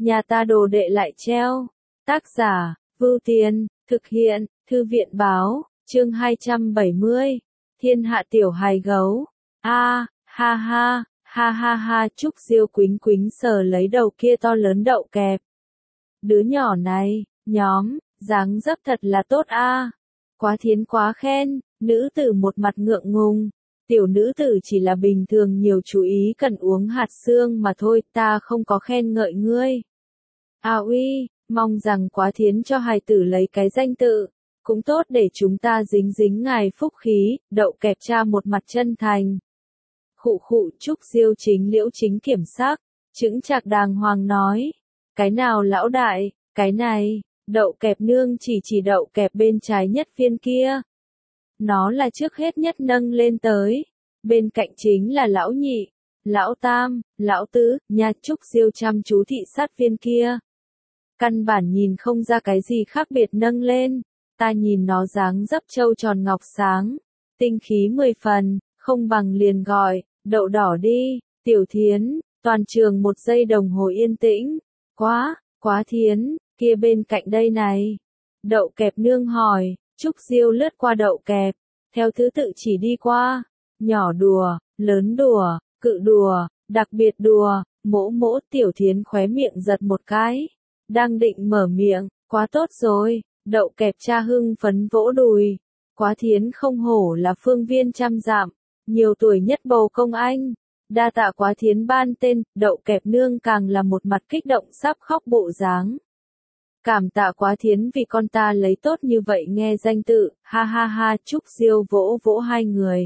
nhà ta đồ đệ lại treo. Tác giả, Vưu Tiền, thực hiện, Thư viện báo, chương 270, Thiên hạ tiểu hài gấu. Ha ha, Trúc Diêu quính quính sờ lấy đầu kia to lớn đậu kẹp. Đứa nhỏ này, dáng dấp thật là tốt a. Quá thiến quá khen, nữ tử một mặt ngượng ngùng. Tiểu nữ tử chỉ là bình thường nhiều chú ý cần uống hạt xương mà thôi, ta không có khen ngợi ngươi. Uy, mong rằng Quá thiến cho hài tử lấy cái danh tự, cũng tốt để chúng ta dính dính ngài phúc khí. Đậu kẹp cha một mặt chân thành. Khụ Trúc Diêu chính liễu chính kiểm sắc, chững chạc đàng hoàng nói. Cái nào lão đại, cái này. Đậu kẹp nương chỉ đậu kẹp bên trái nhất viên kia. Nó là trước hết nhất nâng lên tới. Bên cạnh chính là lão nhị, lão tam, lão tứ. Nha, Trúc Diêu chăm chú thị sát viên kia. Căn bản nhìn không ra cái gì khác biệt nâng lên. Ta nhìn nó dáng dấp trâu tròn ngọc sáng, tinh khí 10 phần, không bằng liền gọi, đậu đỏ đi. Tiểu Thiến. Toàn trường 1 giây đồng hồ yên tĩnh. Quá Thiến, kia bên cạnh đây này. Đậu kẹp nương hỏi. Trúc Diêu lướt qua đậu kẹp, theo thứ tự chỉ đi qua. Nhỏ đùa, lớn đùa, cự đùa, đặc biệt đùa. Mỗ. Tiểu Thiến khóe miệng giật một cái, đang định mở miệng. Quá tốt rồi. Đậu kẹp cha hưng phấn vỗ đùi. Quá Thiến không hổ là phương viên trăm dặm, nhiều tuổi nhất bầu công anh. Đa tạ Quá Thiến ban tên. Đậu kẹp nương càng là một mặt kích động sắp khóc bộ dáng. Cảm tạ Quá Thiến vì con ta lấy tốt như vậy nghe danh tự. Ha, Trúc Diêu vỗ vỗ hai người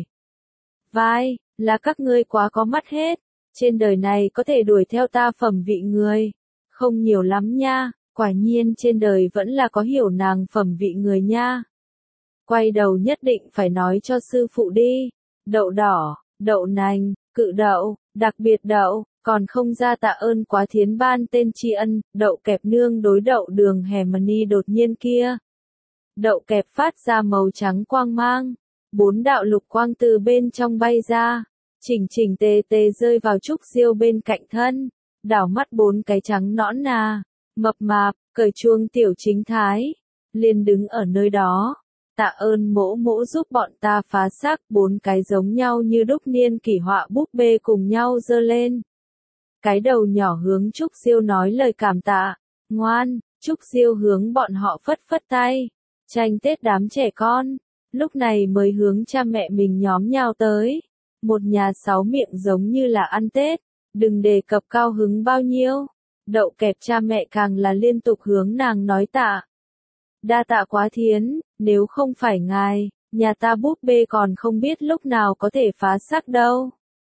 vai, là các ngươi quá có mắt hết. Trên đời này có thể đuổi theo ta phẩm vị người không nhiều lắm nha. Quả nhiên trên đời vẫn là có hiểu nàng phẩm vị người nha. Quay đầu nhất định phải nói cho sư phụ đi. Đậu đỏ, đậu nành, cự đậu, đặc biệt đậu, còn không ra tạ ơn Quá Thiến ban tên tri ân. Đậu kẹp nương đối đậu đường Hermione đột nhiên kia. Đậu kẹp phát ra màu trắng quang mang, 4 đạo lục quang từ bên trong bay ra, chỉnh tề rơi vào Trúc Diêu bên cạnh thân. Đảo mắt 4 cái trắng nõn nà, mập mạp, cởi chuông tiểu chính thái, liền đứng ở nơi đó. Tạ ơn mỗ giúp bọn ta phá xác. 4 cái giống nhau như đúc niên kỷ họa búp bê cùng nhau giơ lên. Cái đầu nhỏ hướng Trúc Diêu nói lời cảm tạ. Ngoan. Trúc Diêu hướng bọn họ phất tay. Tranh Tết đám trẻ con, lúc này mới hướng cha mẹ mình nhóm nhào tới. Một nhà 6 miệng giống như là ăn Tết, đừng đề cập cao hứng bao nhiêu. Đậu kẹp cha mẹ càng là liên tục hướng nàng nói tạ. Đa tạ Quá Thiến, nếu không phải ngài, nhà ta búp bê còn không biết lúc nào có thể phá xác đâu.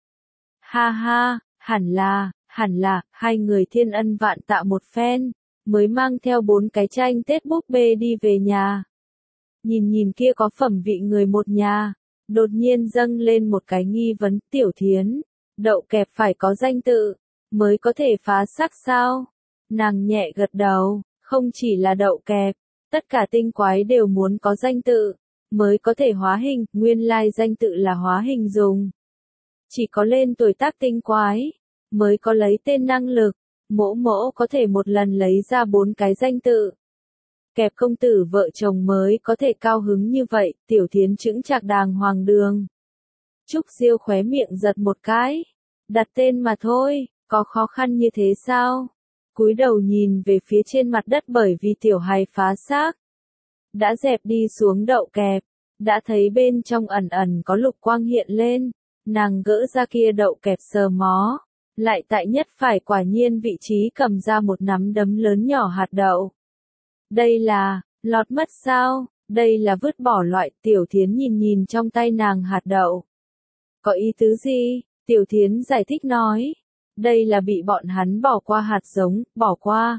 Ha, hẳn là, hai người thiên ân vạn tạ một phen, mới mang theo 4 cái tranh Tết búp bê đi về nhà. Nhìn kia có phẩm vị người một nhà, đột nhiên dâng lên một cái nghi vấn. Tiểu Thiến, đậu kẹp phải có danh tự, mới có thể phá xác sao? Nàng nhẹ gật đầu, không chỉ là đậu kẹp, tất cả tinh quái đều muốn có danh tự, mới có thể hóa hình. Nguyên lai danh tự là hóa hình dùng. Chỉ có lên tuổi tác tinh quái, mới có lấy tên năng lực. Mỗ có thể một lần lấy ra 4 cái danh tự. Kẹp công tử vợ chồng mới có thể cao hứng như vậy. Tiểu Thiến chững chạc đàng hoàng đường. Trúc Diêu khóe miệng giật một cái. Đặt tên mà thôi, có khó khăn như thế sao? Cúi đầu nhìn về phía trên mặt đất bởi vì tiểu hài phá xác đã dẹp đi xuống đậu kẹp, đã thấy bên trong ẩn có lục quang hiện lên. Nàng gỡ ra kia đậu kẹp sờ mó, lại tại nhất phải quả nhiên vị trí cầm ra một nắm đấm lớn nhỏ hạt đậu. Đây là, lọt mất sao? Đây là vứt bỏ loại. Tiểu Thiến nhìn trong tay nàng hạt đậu. Có ý tứ gì? Tiểu Thiến giải thích nói. Đây là bị bọn hắn bỏ qua hạt giống, bỏ qua.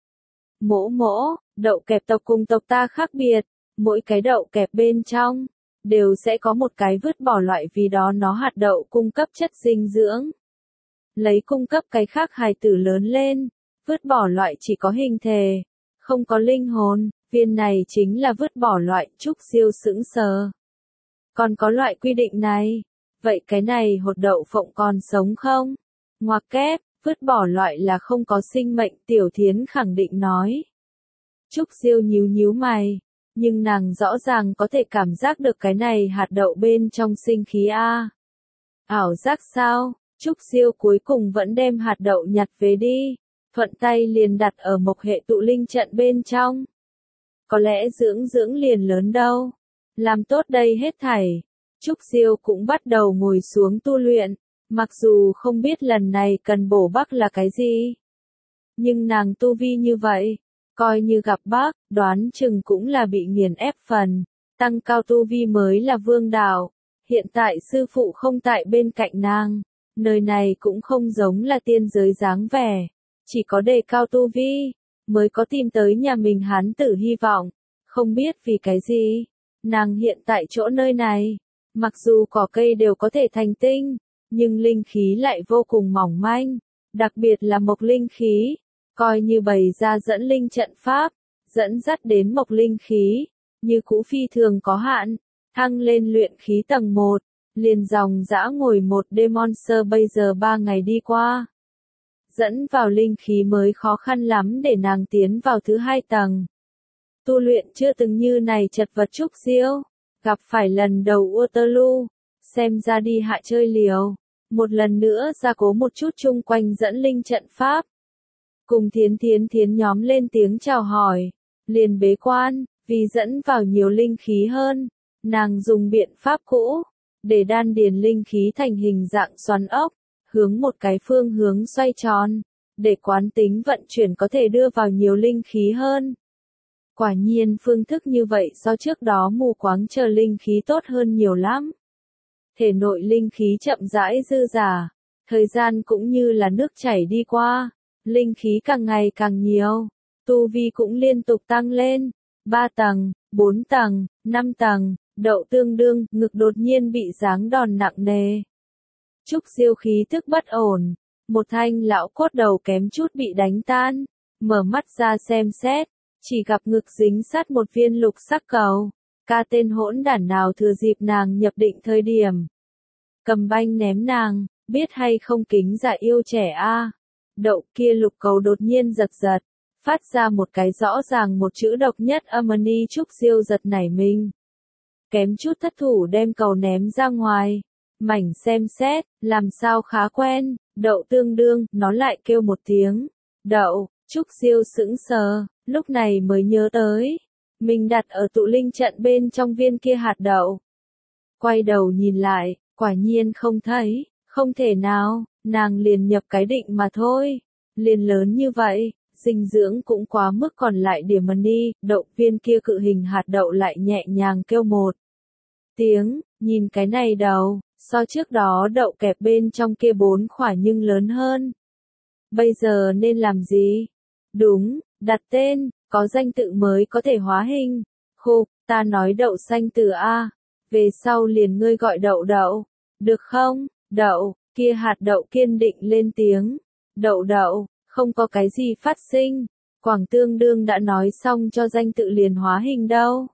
Mỗ, đậu kẹp tộc cùng tộc ta khác biệt. Mỗi cái đậu kẹp bên trong, đều sẽ có một cái vứt bỏ loại vì đó nó hạt đậu cung cấp chất dinh dưỡng. Lấy cung cấp cái khác hài tử lớn lên. Vứt bỏ loại chỉ có hình thể, không có linh hồn. Viên này chính là vứt bỏ loại. Trúc Diêu sững sờ. Còn có loại quy định này. Vậy cái này hột đậu phộng còn sống không? Ngoặc kép, vứt bỏ loại là không có sinh mệnh, Tiểu Thiến khẳng định nói. Trúc Diêu nhíu nhíu mày, nhưng nàng rõ ràng có thể cảm giác được cái này hạt đậu bên trong sinh khí a. Ảo giác sao? Trúc Diêu cuối cùng vẫn đem hạt đậu nhặt về đi, thuận tay liền đặt ở mộc hệ tụ linh trận bên trong. Có lẽ dưỡng dưỡng liền lớn đâu. Làm tốt đây hết thảy, Trúc Diêu cũng bắt đầu ngồi xuống tu luyện, mặc dù không biết lần này cần bổ Bắc là cái gì. Nhưng nàng tu vi như vậy, coi như gặp Bắc, đoán chừng cũng là bị nghiền ép phần, tăng cao tu vi mới là vương đạo. Hiện tại sư phụ không tại bên cạnh nàng, nơi này cũng không giống là tiên giới dáng vẻ, chỉ có đề cao tu vi, mới có tìm tới nhà mình hán tử hy vọng, không biết vì cái gì, nàng hiện tại chỗ nơi này, mặc dù cỏ cây đều có thể thành tinh, nhưng linh khí lại vô cùng mỏng manh, đặc biệt là mộc linh khí, coi như bày ra dẫn linh trận pháp, dẫn dắt đến mộc linh khí, như cũ phi thường có hạn, thăng lên luyện khí tầng 1, liền dòng dã ngồi một đêm monster bây giờ 3 ngày đi qua. Dẫn vào linh khí mới khó khăn lắm để nàng tiến vào thứ 2 tầng. Tu luyện chưa từng như này chật vật Trúc Diêu, gặp phải lần đầu Waterloo, xem ra đi hạ chơi liều, một lần nữa gia cố một chút chung quanh dẫn linh trận pháp. Cùng Thiến nhóm lên tiếng chào hỏi, liền bế quan, vì dẫn vào nhiều linh khí hơn, nàng dùng biện pháp cũ, để đan điền linh khí thành hình dạng xoắn ốc, hướng một cái phương hướng xoay tròn, để quán tính vận chuyển có thể đưa vào nhiều linh khí hơn. Quả nhiên phương thức như vậy so trước đó mù quáng chờ linh khí tốt hơn nhiều lắm. Thể nội linh khí chậm rãi dư dả, thời gian cũng như là nước chảy đi qua, linh khí càng ngày càng nhiều, tu vi cũng liên tục tăng lên, 3 tầng, 4 tầng, 5 tầng, đậu tương đương, ngực đột nhiên bị giáng đòn nặng nề. Trúc Diêu khí tức bất ổn, một thanh lão cốt đầu kém chút bị đánh tan, mở mắt ra xem xét, chỉ gặp ngực dính sát một viên lục sắc cầu, ca tên hỗn đản nào thừa dịp nàng nhập định thời điểm. Cầm banh ném nàng, biết hay không kính dạ yêu trẻ a. Đậu kia lục cầu đột nhiên giật giật, phát ra một cái rõ ràng một chữ độc nhất Amani. Trúc Diêu giật nảy mình, kém chút thất thủ đem cầu ném ra ngoài. Mảnh xem xét, làm sao khá quen, đậu tương đương, nó lại kêu một tiếng. Đậu, Trúc Diêu sững sờ, lúc này mới nhớ tới. Mình đặt ở tụ linh trận bên trong viên kia hạt đậu. Quay đầu nhìn lại, quả nhiên không thấy, không thể nào, nàng liền nhập cái định mà thôi. Liền lớn như vậy, dinh dưỡng cũng quá mức còn lại điểm đi, đậu viên kia cự hình hạt đậu lại nhẹ nhàng kêu một tiếng, nhìn cái này đầu. So trước đó đậu kẹp bên trong kia 4 khỏa nhưng lớn hơn. Bây giờ nên làm gì? Đúng, đặt tên, có danh tự mới có thể hóa hình. Khục, ta nói đậu xanh từ A. Về sau liền ngươi gọi đậu đậu. Được không? Đậu, kia hạt đậu kiên định lên tiếng. Đậu đậu, không có cái gì phát sinh. Quảng Tương Đương đã nói xong cho danh tự liền hóa hình đâu.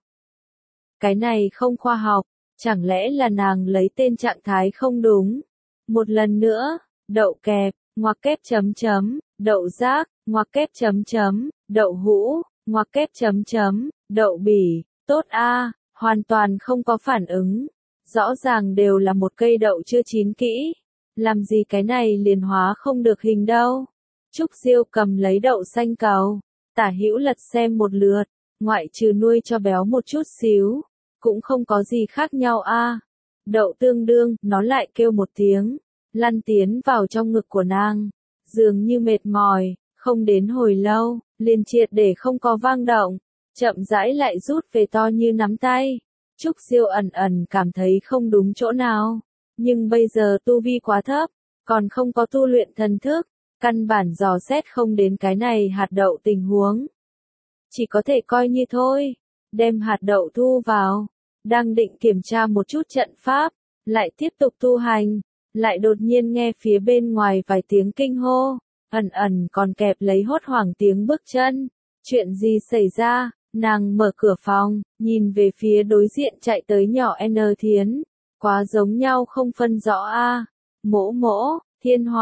Cái này không khoa học. Chẳng lẽ là nàng lấy tên trạng thái không đúng? Một lần nữa, đậu kẹp, ngoặc kép chấm chấm, đậu rác, ngoặc kép chấm chấm, đậu hũ, ngoặc kép chấm chấm, đậu bỉ, tốt a, hoàn toàn không có phản ứng. Rõ ràng đều là một cây đậu chưa chín kỹ. Làm gì cái này liền hóa không được hình đâu. Trúc Diêu cầm lấy đậu xanh cầu, tả hữu lật xem một lượt, ngoại trừ nuôi cho béo một chút xíu. Cũng không có gì khác nhau a. Đậu tương đương, nó lại kêu một tiếng, lăn tiến vào trong ngực của nàng, dường như mệt mỏi, không đến hồi lâu, liền triệt để không có vang động, chậm rãi lại rút về to như nắm tay. Trúc Diêu ẩn ẩn cảm thấy không đúng chỗ nào, nhưng bây giờ tu vi quá thấp, còn không có tu luyện thần thức, căn bản dò xét không đến cái này hạt đậu tình huống. Chỉ có thể coi như thôi, đem hạt đậu thu vào. Đang định kiểm tra một chút trận pháp, lại tiếp tục tu hành, lại đột nhiên nghe phía bên ngoài vài tiếng kinh hô, ẩn ẩn còn kẹp lấy hốt hoảng tiếng bước chân. Chuyện gì xảy ra? Nàng mở cửa phòng, nhìn về phía đối diện chạy tới nhỏ N Thiến, quá giống nhau không phân rõ a. Mỗ mỗ, Thiên Hỏa,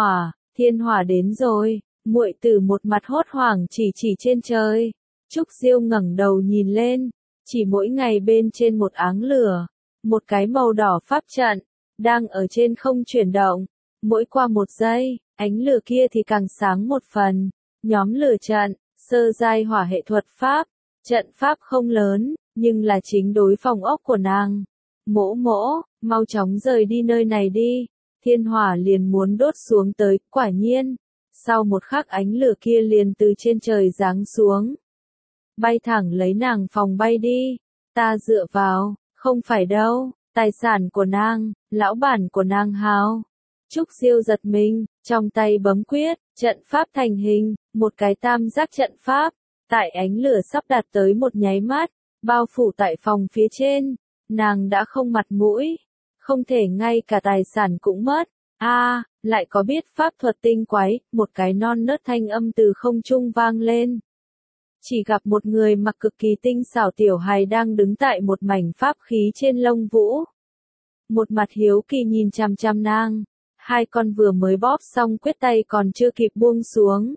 Thiên hỏa đến rồi, muội tử một mặt hốt hoảng chỉ trên trời. Trúc Diêu ngẩng đầu nhìn lên, chỉ mỗi ngày bên trên một áng lửa, một cái màu đỏ pháp trận, đang ở trên không chuyển động. Mỗi qua một giây, ánh lửa kia thì càng sáng một phần. Nhóm lửa trận, sơ giai hỏa hệ thuật pháp, trận pháp không lớn, nhưng là chính đối phòng ốc của nàng. Mỗ mỗ, mau chóng rời đi nơi này đi. Thiên hỏa liền muốn đốt xuống tới, quả nhiên. Sau một khắc ánh lửa kia liền từ trên trời giáng xuống. Bay thẳng lấy nàng phòng bay đi. Ta dựa vào, không phải đâu, tài sản của nàng, lão bản của nàng hào. Trúc Diêu giật mình, trong tay bấm quyết, trận pháp thành hình, một cái tam giác trận pháp. Tại ánh lửa sắp đạt tới một nháy mắt, bao phủ tại phòng phía trên. Nàng đã không mặt mũi, không thể ngay cả tài sản cũng mất. Lại có biết pháp thuật tinh quái, một cái non nớt thanh âm từ không trung vang lên. Chỉ gặp một người mặc cực kỳ tinh xảo tiểu hài đang đứng tại một mảnh pháp khí trên lông vũ. Một mặt hiếu kỳ nhìn chằm chằm nàng, hai con vừa mới bóp xong quyết tay còn chưa kịp buông xuống.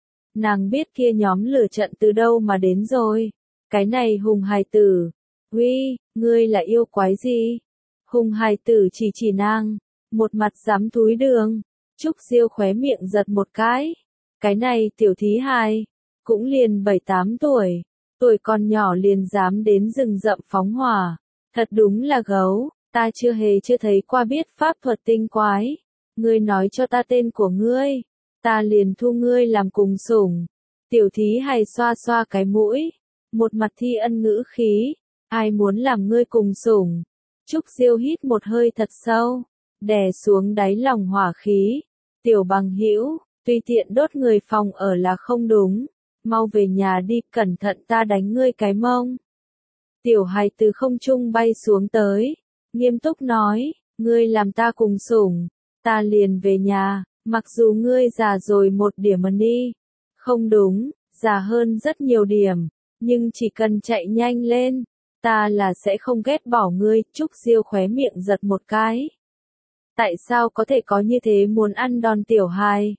Nàng biết kia nhóm lửa trận từ đâu mà đến rồi. Cái này Hùng hài tử. Uy, ngươi là yêu quái gì? Hùng hài tử chỉ nàng. Một mặt dám thúi đường. Trúc Diêu khóe miệng giật một cái. Cái này tiểu thí hài. Cũng liền 7-8 tuổi. Tuổi còn nhỏ liền dám đến rừng rậm phóng hỏa. Thật đúng là gấu. Ta chưa thấy qua biết pháp thuật tinh quái. Ngươi nói cho ta tên của ngươi. Ta liền thu ngươi làm cùng sủng. Tiểu thí hài xoa xoa cái mũi. Một mặt thi ân ngữ khí. Ai muốn làm ngươi cùng sủng? Trúc Diêu hít một hơi thật sâu. Đè xuống đáy lòng hỏa khí. Tiểu bằng hữu, tùy tiện đốt người phòng ở là không đúng. Mau về nhà đi, cẩn thận ta đánh ngươi cái mông. Tiểu hài từ không trung bay xuống tới. Nghiêm túc nói, ngươi làm ta cùng sủng. Ta liền về nhà, mặc dù ngươi già rồi một điểm mà đi. Không đúng, già hơn rất nhiều điểm. Nhưng chỉ cần chạy nhanh lên, ta là sẽ không ghét bỏ ngươi. Trúc Diêu khóe miệng giật một cái. Tại sao có thể có như thế muốn ăn đòn tiểu hài?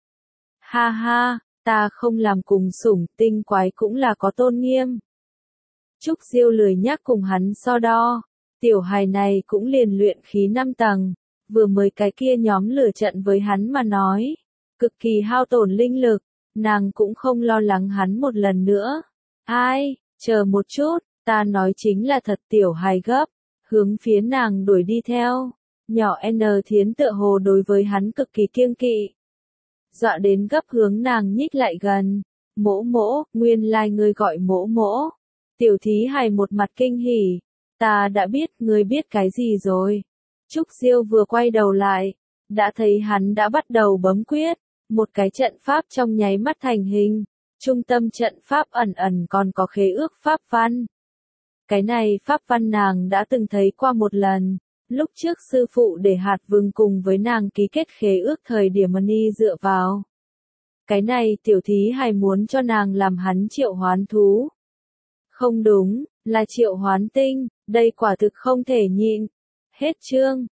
Ha ha, ta không làm cùng sủng, tinh quái cũng là có tôn nghiêm. Trúc Diêu lười nhắc cùng hắn so đo. Tiểu hài này cũng liền luyện khí 5 tầng. Vừa mới cái kia nhóm lửa trận với hắn mà nói. Cực kỳ hao tổn linh lực. Nàng cũng không lo lắng hắn một lần nữa. Ai, chờ một chút, ta nói chính là thật. Tiểu hài gấp. Hướng phía nàng đuổi đi theo. Nhỏ N Thiến tựa hồ đối với hắn cực kỳ kiêng kỵ. Dọa đến gấp hướng nàng nhích lại gần. Mỗ mỗ, nguyên lai ngươi gọi mỗ mỗ. Tiểu thí hài một mặt kinh hỉ. Ta đã biết, ngươi biết cái gì rồi. Trúc Diêu vừa quay đầu lại. Đã thấy hắn đã bắt đầu bấm quyết. Một cái trận pháp trong nháy mắt thành hình. Trung tâm trận pháp ẩn ẩn còn có khế ước pháp văn. Cái này pháp văn nàng đã từng thấy qua một lần. Lúc trước sư phụ để hạt vừng cùng với nàng ký kết khế ước thời điểm Mani dựa vào. Cái này tiểu thí hài muốn cho nàng làm hắn triệu hoán thú. Không đúng, là triệu hoán tinh, đây quả thực không thể nhịn. Hết chương.